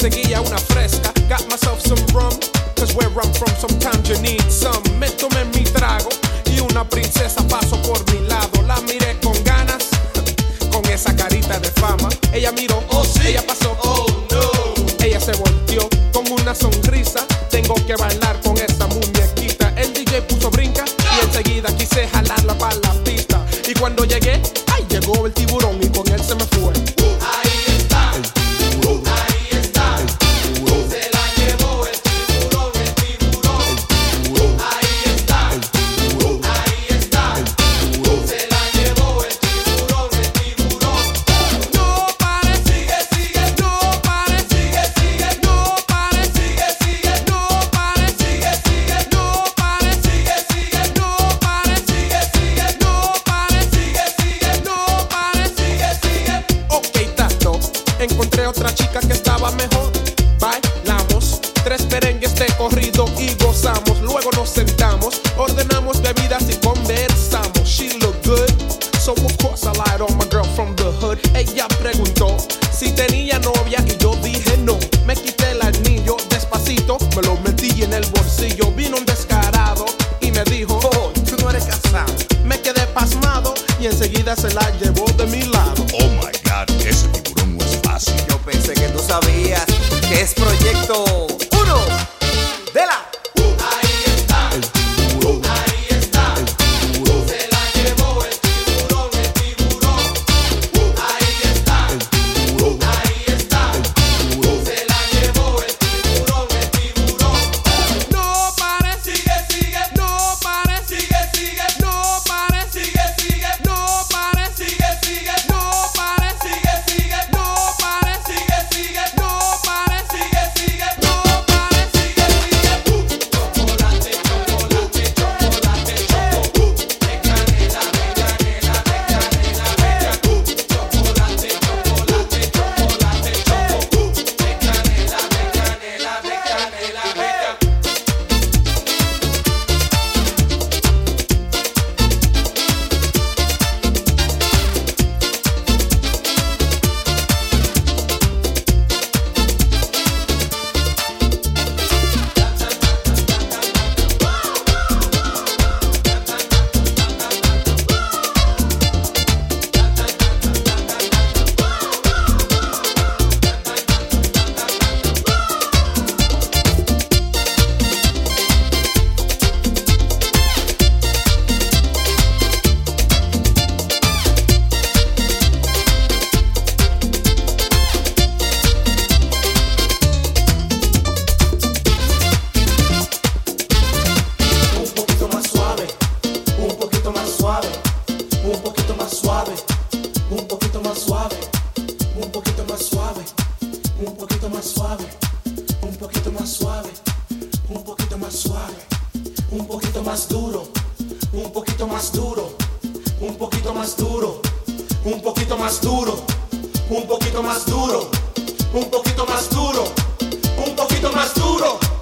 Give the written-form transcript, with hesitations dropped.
conseguía una fresca. Got myself some rum, cause where I'm from sometimes you need some. Me tomé mi trago y una princesa pasó por mi lado. La miré con ganas, con esa carita de fama. Ella miró, oh sí, ella pasó, oh no. Ella se volteó con una sonrisa. Tengo que bailar con esa muñequita. El DJ puso brinca y enseguida quise jalarla para la pista. Y cuando llegué, ay, llegó el tiburón y con él se me fue. Ahí está, el tiburón. Ahí está, el tiburón. Se la llevó el tiburón, el tiburón. El tiburón. Ahí está, el tiburón. Ahí está, el tiburón. Se la llevó el tiburón, el tiburón. No pares, Sigue, sigue, no pares, sigue, sigue, no pares, sigue, sigue, no pares, sigue, sigue, no pares, sigue, sigue, no pares, sigue, sigue, no pares, sigue, sigue, no pares. sigue, sigue. Ok, tato, encontré otra chica que estaba mejor. Bailamos 3 merengues de corrido y gozamos. Luego nos sentamos, ordenamos bebidas y conversamos. She looked good, so of course I lied on my girl from the hood. Ella preguntó si tenía novia y yo dije no. Me quité el anillo despacito, me lo metí en el bolsillo. Vino un descarado y me dijo, oh, tú no eres casado. Me quedé pasmado y enseguida se la llevó de mi lado. Oh my God, ese tiburón no es fácil. Yo pensé que tú sabías que es Proyecto 1 de la... Ahí está, El tiburón, ahí está. el tiburón, Se la llevó el tiburón, el tiburón. Ahí está, el tiburón, ahí está. el tiburón. Se la llevó el tiburón, el tiburón. No pares, Sigue, sigue, no pares, sigue, sigue, no pares, sigue, sigue, no pares, sigue, sigue, no pares, sigue, sigue, no pares, sigue, sigue, no pares, sigue, sigue, no pares. sigue, sigue. Chocolate, chocolate, chocolate, choco. De canela, de canela, de canela, bella. Chocolate, chocolate, chocolate, choco. De canela, de canela, de canela, bella. Un poquito más suave, un poquito más suave, un poquito más suave, un poquito más suave, un poquito más suave, un poquito más suave, un poquito más suave, un poquito más suave, un poquito más duro, un poquito más duro, un poquito más duro, un poquito más duro, un poquito más duro, un poquito más duro, un poquito más duro.